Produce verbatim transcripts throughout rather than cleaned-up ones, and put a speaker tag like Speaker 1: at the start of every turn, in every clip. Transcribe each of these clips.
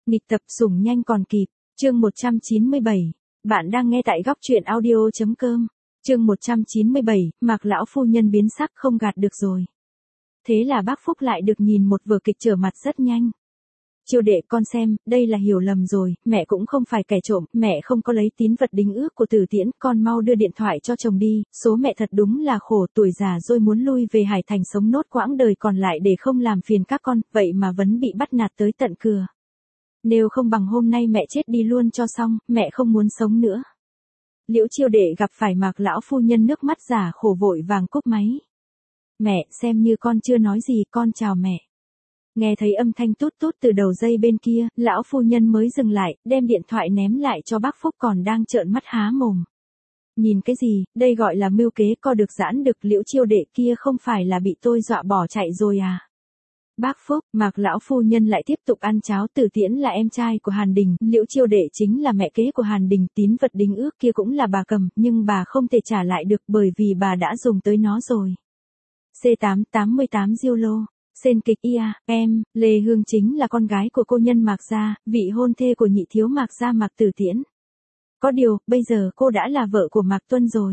Speaker 1: Nghịch tập sủng nhanh còn kịp, chương một trăm chín mươi bảy. Bạn đang nghe tại góc truyện audio.com. Chương một trăm chín mươi bảy, Mạc lão phu nhân biến sắc không gạt được rồi. Thế là bác Phúc lại được nhìn một vở kịch trở mặt rất nhanh. Chiêu đệ con xem, đây là hiểu lầm rồi, mẹ cũng không phải kẻ trộm, mẹ không có lấy tín vật đính ước của Tử Tiễn, con mau đưa điện thoại cho chồng đi, số mẹ thật đúng là khổ, tuổi già rồi muốn lui về Hải Thành sống nốt quãng đời còn lại để không làm phiền các con, vậy mà vẫn bị bắt nạt tới tận cửa. Nếu không bằng hôm nay mẹ chết đi luôn cho xong, mẹ không muốn sống nữa. Liễu Chiêu đệ gặp phải Mạc lão phu nhân nước mắt giả khổ vội vàng cúp máy. Mẹ, xem như con chưa nói gì, con chào mẹ. Nghe thấy âm thanh tút tút từ đầu dây bên kia, lão phu nhân mới dừng lại, đem điện thoại ném lại cho bác Phúc còn đang trợn mắt há mồm. Nhìn cái gì, đây gọi là mưu kế, co được giãn được, Liễu Chiêu đệ kia không phải là bị tôi dọa bỏ chạy rồi à? Bác Phúc, Mạc lão phu nhân lại tiếp tục ăn cháo. Tử Tiễn là em trai của Hàn Đình, Liễu Chiêu đệ chính là mẹ kế của Hàn Đình, tín vật đính ước kia cũng là bà cầm, nhưng bà không thể trả lại được bởi vì bà đã dùng tới nó rồi. C tám tám tám Diêu Lô. Xên kịch ia, em, Lê Hương chính là con gái của cô nhân Mạc gia, vị hôn thê của nhị thiếu Mạc gia Mạc Tử Tiễn. Có điều, bây giờ cô đã là vợ của Mạc Tuân rồi.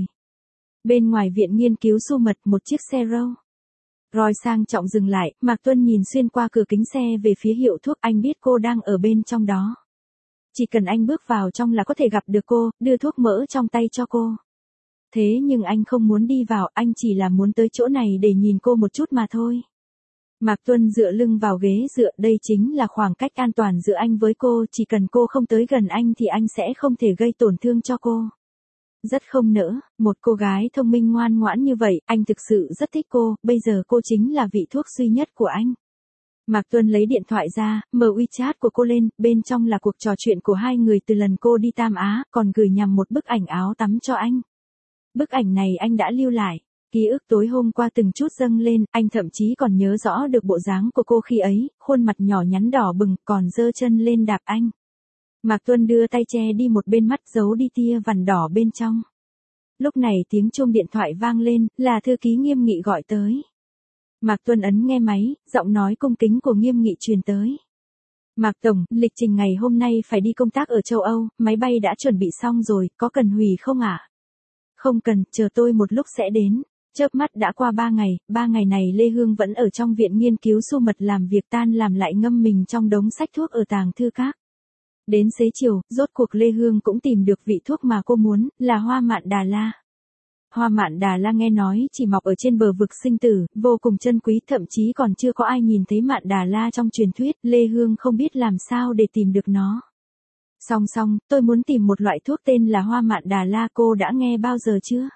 Speaker 1: Bên ngoài viện nghiên cứu su mật, một chiếc xe Rolls Royce sang trọng dừng lại, Mạc Tuân nhìn xuyên qua cửa kính xe về phía hiệu thuốc, anh biết cô đang ở bên trong đó. Chỉ cần anh bước vào trong là có thể gặp được cô, đưa thuốc mỡ trong tay cho cô. Thế nhưng anh không muốn đi vào, anh chỉ là muốn tới chỗ này để nhìn cô một chút mà thôi. Mạc Tuân dựa lưng vào ghế dựa, đây chính là khoảng cách an toàn giữa anh với cô, chỉ cần cô không tới gần anh thì anh sẽ không thể gây tổn thương cho cô. Rất không nỡ, một cô gái thông minh ngoan ngoãn như vậy, anh thực sự rất thích cô, bây giờ cô chính là vị thuốc duy nhất của anh. Mạc Tuân lấy điện thoại ra, mở WeChat của cô lên, bên trong là cuộc trò chuyện của hai người từ lần cô đi Tam Á, còn gửi nhằm một bức ảnh áo tắm cho anh. Bức ảnh này anh đã lưu lại. Ký ức tối hôm qua từng chút dâng lên, anh thậm chí còn nhớ rõ được bộ dáng của cô khi ấy, khuôn mặt nhỏ nhắn đỏ bừng, còn giơ chân lên đạp anh. Mạc Tuân đưa tay che đi một bên mắt, giấu đi tia vằn đỏ bên trong. Lúc này tiếng chuông điện thoại vang lên, là thư ký Nghiêm Nghị gọi tới. Mạc Tuân ấn nghe máy, giọng nói cung kính của Nghiêm Nghị truyền tới. Mạc Tổng, lịch trình ngày hôm nay phải đi công tác ở châu Âu, máy bay đã chuẩn bị xong rồi, có cần hủy không ạ? À? Không cần, chờ tôi một lúc sẽ đến. Chớp mắt đã qua ba ngày, ba ngày này Lê Hương vẫn ở trong viện nghiên cứu su mật làm việc tan làm lại ngâm mình trong đống sách thuốc ở tàng thư các. Đến xế chiều, rốt cuộc Lê Hương cũng tìm được vị thuốc mà cô muốn, là hoa mạn Đà La. Hoa mạn Đà La nghe nói chỉ mọc ở trên bờ vực sinh tử, vô cùng chân quý, thậm chí còn chưa có ai nhìn thấy mạn Đà La trong truyền thuyết, Lê Hương không biết làm sao để tìm được nó. Song song, tôi muốn tìm một loại thuốc tên là hoa mạn Đà La, cô đã nghe bao giờ chưa?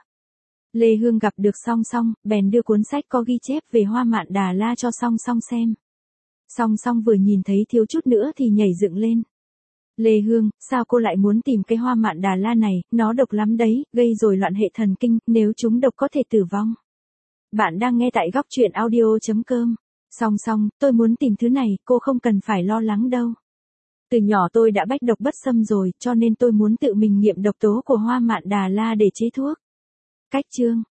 Speaker 1: Lê Hương gặp được Song Song, bèn đưa cuốn sách có ghi chép về hoa mạn Đà La cho Song Song xem. Song Song vừa nhìn thấy thiếu chút nữa thì nhảy dựng lên. Lê Hương, sao cô lại muốn tìm cái hoa mạn Đà La này, nó độc lắm đấy, gây rối loạn hệ thần kinh, nếu chúng độc có thể tử vong. Bạn đang nghe tại góc truyện audio.com. Song Song, tôi muốn tìm thứ này, cô không cần phải lo lắng đâu. Từ nhỏ tôi đã bách độc bất xâm rồi, cho nên tôi muốn tự mình nghiệm độc tố của hoa mạn Đà La để chế thuốc. Cách chương.